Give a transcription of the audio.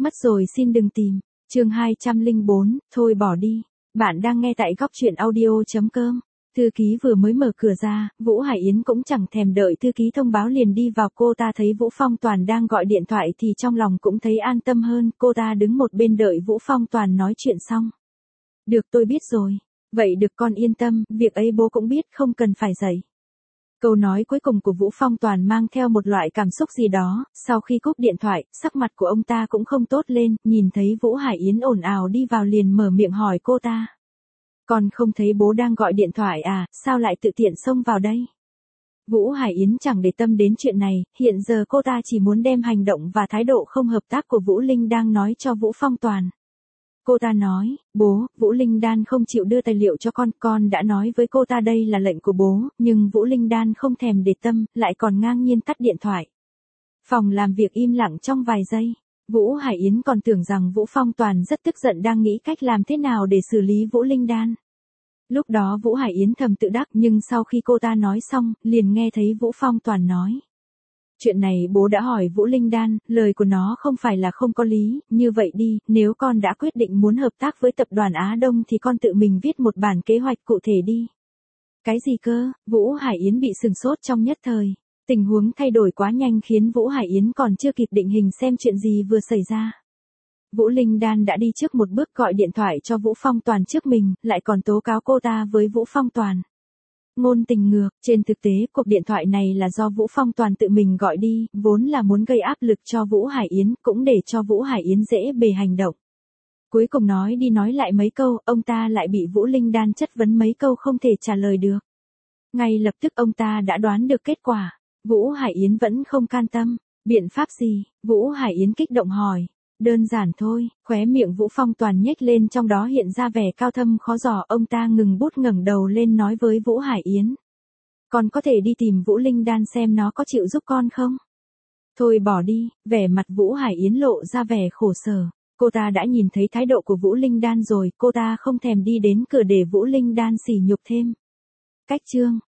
Mất rồi xin đừng tìm. Chương 204, thôi bỏ đi. Bạn đang nghe tại góc truyện audio.com. Thư ký vừa mới mở cửa ra, Vũ Hải Yến cũng chẳng thèm đợi thư ký thông báo liền đi vào. Cô ta thấy Vũ Phong Toàn đang gọi điện thoại thì trong lòng cũng thấy an tâm hơn. Cô ta đứng một bên đợi Vũ Phong Toàn nói chuyện xong. Được, tôi biết rồi. Vậy được, con yên tâm, việc ấy bố cũng biết, không cần phải dạy. Câu nói cuối cùng của Vũ Phong Toàn mang theo một loại cảm xúc gì đó. Sau khi cúp điện thoại, sắc mặt của ông ta cũng không tốt lên. Nhìn thấy Vũ Hải Yến ồn ào đi vào liền mở miệng hỏi cô ta. Con không thấy bố đang gọi điện thoại à, sao lại tự tiện xông vào đây? Vũ Hải Yến chẳng để tâm đến chuyện này, hiện giờ cô ta chỉ muốn đem hành động và thái độ không hợp tác của Vũ Linh đang nói cho Vũ Phong Toàn. Cô ta nói, bố, Vũ Linh Đan không chịu đưa tài liệu cho con đã nói với cô ta đây là lệnh của bố, nhưng Vũ Linh Đan không thèm để tâm, lại còn ngang nhiên tắt điện thoại. Phòng làm việc im lặng trong vài giây. Vũ Hải Yến còn tưởng rằng Vũ Phong Toàn rất tức giận đang nghĩ cách làm thế nào để xử lý Vũ Linh Đan. Lúc đó Vũ Hải Yến thầm tự đắc, nhưng sau khi cô ta nói xong, liền nghe thấy Vũ Phong Toàn nói. Chuyện này bố đã hỏi Vũ Linh Đan, lời của nó không phải là không có lý, như vậy đi, nếu con đã quyết định muốn hợp tác với tập đoàn Á Đông thì con tự mình viết một bản kế hoạch cụ thể đi. Cái gì cơ? Vũ Hải Yến bị sừng sốt trong nhất thời. Tình huống thay đổi quá nhanh khiến Vũ Hải Yến còn chưa kịp định hình xem chuyện gì vừa xảy ra. Vũ Linh Đan đã đi trước một bước gọi điện thoại cho Vũ Phong Toàn trước mình, lại còn tố cáo cô ta với Vũ Phong Toàn. Ngôn tình ngược, trên thực tế cuộc điện thoại này là do Vũ Phong Toàn tự mình gọi đi, vốn là muốn gây áp lực cho Vũ Hải Yến, cũng để cho Vũ Hải Yến dễ bề hành động. Cuối cùng nói đi nói lại mấy câu, ông ta lại bị Vũ Linh Đan chất vấn mấy câu không thể trả lời được. Ngay lập tức ông ta đã đoán được kết quả. Vũ Hải Yến vẫn không can tâm. Biện pháp gì? Vũ Hải Yến kích động hỏi. Đơn giản thôi, khóe miệng Vũ Phong Toàn nhếch lên, trong đó hiện ra vẻ cao thâm khó dò. Ông ta ngừng bút ngẩng đầu lên nói với Vũ Hải Yến. Con có thể đi tìm Vũ Linh Đan xem nó có chịu giúp con không? Thôi bỏ đi, vẻ mặt Vũ Hải Yến lộ ra vẻ khổ sở. Cô ta đã nhìn thấy thái độ của Vũ Linh Đan rồi, cô ta không thèm đi đến cửa để Vũ Linh Đan sỉ nhục thêm. Cách chương